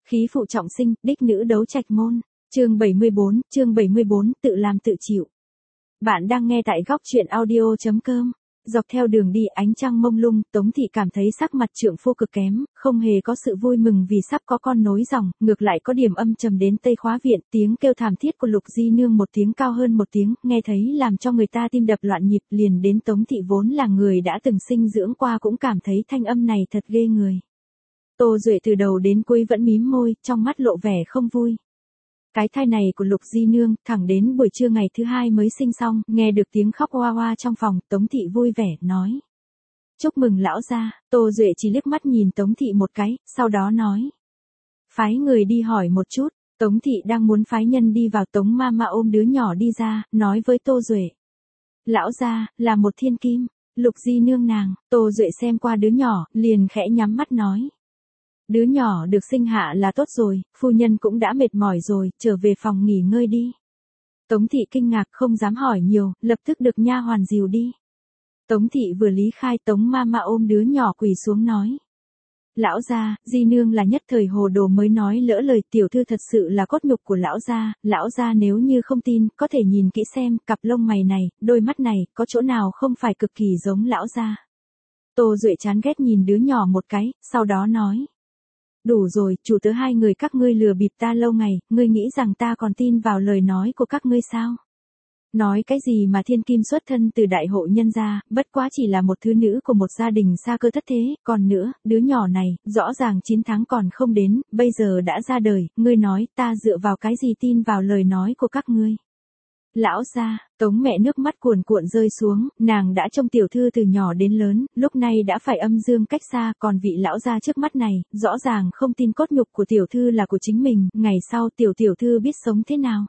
Khí phụ trọng sinh, đích nữ đấu trạch môn. Chương 74, tự làm tự chịu. Bạn đang nghe tại góc truyện audio.com. Dọc theo đường đi ánh trăng mông lung, Tống Thị cảm thấy sắc mặt trượng phu cực kém, không hề có sự vui mừng vì sắp có con nối dòng, ngược lại có điểm âm trầm đến Tây Khóa Viện, tiếng kêu thảm thiết của Lục Di Nương một tiếng cao hơn một tiếng, nghe thấy làm cho người ta tim đập loạn nhịp, liền đến Tống Thị vốn là người đã từng sinh dưỡng qua cũng cảm thấy thanh âm này thật ghê người. Tô Duệ từ đầu đến cuối vẫn mím môi, trong mắt lộ vẻ không vui. Cái thai này của Lục Di Nương, thẳng đến buổi trưa ngày thứ hai mới sinh xong, nghe được tiếng khóc oa oa trong phòng, Tống Thị vui vẻ, nói. Chúc mừng lão gia. Tô Duệ chỉ liếc mắt nhìn Tống Thị một cái, sau đó nói. Phái người đi hỏi một chút. Tống Thị đang muốn phái nhân đi vào, Tống Mama ôm đứa nhỏ đi ra, nói với Tô Duệ. Lão gia, là một thiên kim. Lục Di Nương nàng. Tô Duệ xem qua đứa nhỏ, liền khẽ nhắm mắt nói. Đứa nhỏ được sinh hạ là tốt rồi, phu nhân cũng đã mệt mỏi rồi, trở về phòng nghỉ ngơi đi. Tống Thị kinh ngạc không dám hỏi nhiều, lập tức được nha hoàn dìu đi. Tống Thị vừa lý khai, Tống Mama ôm đứa nhỏ quỳ xuống nói. Lão gia, Di Nương là nhất thời hồ đồ mới nói lỡ lời, tiểu thư thật sự là cốt nhục của lão gia nếu như không tin, có thể nhìn kỹ xem, cặp lông mày này, đôi mắt này, có chỗ nào không phải cực kỳ giống lão gia. Tô Duệ chán ghét nhìn đứa nhỏ một cái, sau đó nói. Đủ rồi, chủ tớ hai người các ngươi lừa bịp ta lâu ngày, ngươi nghĩ rằng ta còn tin vào lời nói của các ngươi sao? Nói cái gì mà thiên kim xuất thân từ đại hộ nhân gia, bất quá chỉ là một thứ nữ của một gia đình xa cơ thất thế, còn nữa, đứa nhỏ này, rõ ràng 9 tháng còn không đến, bây giờ đã ra đời, ngươi nói ta dựa vào cái gì tin vào lời nói của các ngươi? Lão gia, Tống mẹ nước mắt cuồn cuộn rơi xuống, nàng đã trông tiểu thư từ nhỏ đến lớn, lúc này đã phải âm dương cách xa, còn vị lão gia trước mắt này, rõ ràng không tin cốt nhục của tiểu thư là của chính mình, ngày sau tiểu thư biết sống thế nào.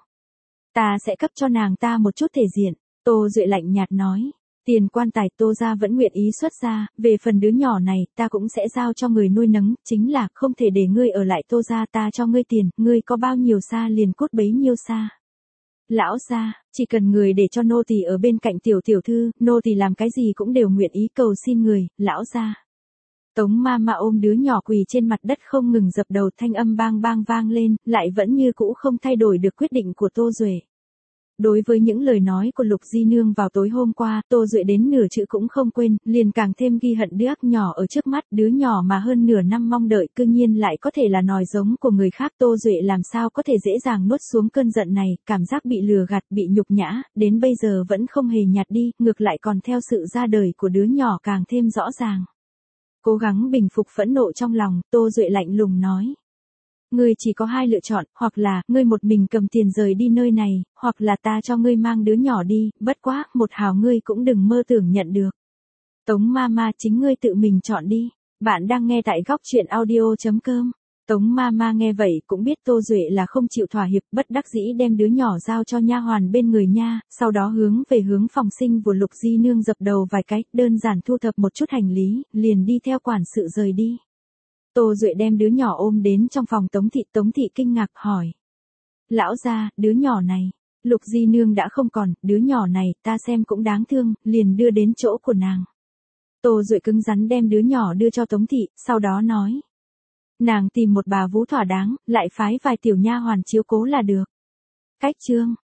Ta sẽ cấp cho nàng ta một chút thể diện. Tô Duệ lạnh nhạt nói. Tiền quan tài Tô gia vẫn nguyện ý xuất ra, về phần đứa nhỏ này, ta cũng sẽ giao cho người nuôi nấng, chính là không thể để ngươi ở lại Tô gia, ta cho ngươi tiền, ngươi có bao nhiêu xa liền cút bấy nhiêu xa. Lão gia, chỉ cần người để cho nô tỳ ở bên cạnh tiểu thư, nô tỳ làm cái gì cũng đều nguyện ý cầu xin người, lão gia. Tống Mama ôm đứa nhỏ quỳ trên mặt đất không ngừng dập đầu, thanh âm bang bang vang lên, lại vẫn như cũ không thay đổi được quyết định của Tô Duệ. Đối với những lời nói của Lục Di Nương vào tối hôm qua, Tô Duệ đến nửa chữ cũng không quên, liền càng thêm ghi hận đứa ác nhỏ ở trước mắt, đứa nhỏ mà hơn nửa năm mong đợi cư nhiên lại có thể là nòi giống của người khác. Tô Duệ làm sao có thể dễ dàng nuốt xuống cơn giận này, cảm giác bị lừa gạt, bị nhục nhã, đến bây giờ vẫn không hề nhạt đi, ngược lại còn theo sự ra đời của đứa nhỏ càng thêm rõ ràng. Cố gắng bình phục phẫn nộ trong lòng, Tô Duệ lạnh lùng nói. Ngươi chỉ có hai lựa chọn, hoặc là, ngươi một mình cầm tiền rời đi nơi này, hoặc là ta cho ngươi mang đứa nhỏ đi, bất quá, một hào ngươi cũng đừng mơ tưởng nhận được. Tống Mama chính ngươi tự mình chọn đi. Bạn đang nghe tại góc truyện audio.com. Tống Mama nghe vậy cũng biết Tô Duệ là không chịu thỏa hiệp, bất đắc dĩ đem đứa nhỏ giao cho nha hoàn bên người nha, sau đó hướng phòng sinh của Lục Di Nương dập đầu vài cái, đơn giản thu thập một chút hành lý, liền đi theo quản sự rời đi. Tô Duệ đem đứa nhỏ ôm đến trong phòng Tống Thị kinh ngạc hỏi. Lão gia, đứa nhỏ này, Lục Di Nương đã không còn, đứa nhỏ này, ta xem cũng đáng thương, liền đưa đến chỗ của nàng. Tô Duệ cứng rắn đem đứa nhỏ đưa cho Tống Thị, sau đó nói. Nàng tìm một bà vú thỏa đáng, lại phái vài tiểu nha hoàn chiếu cố là được. Cách chương.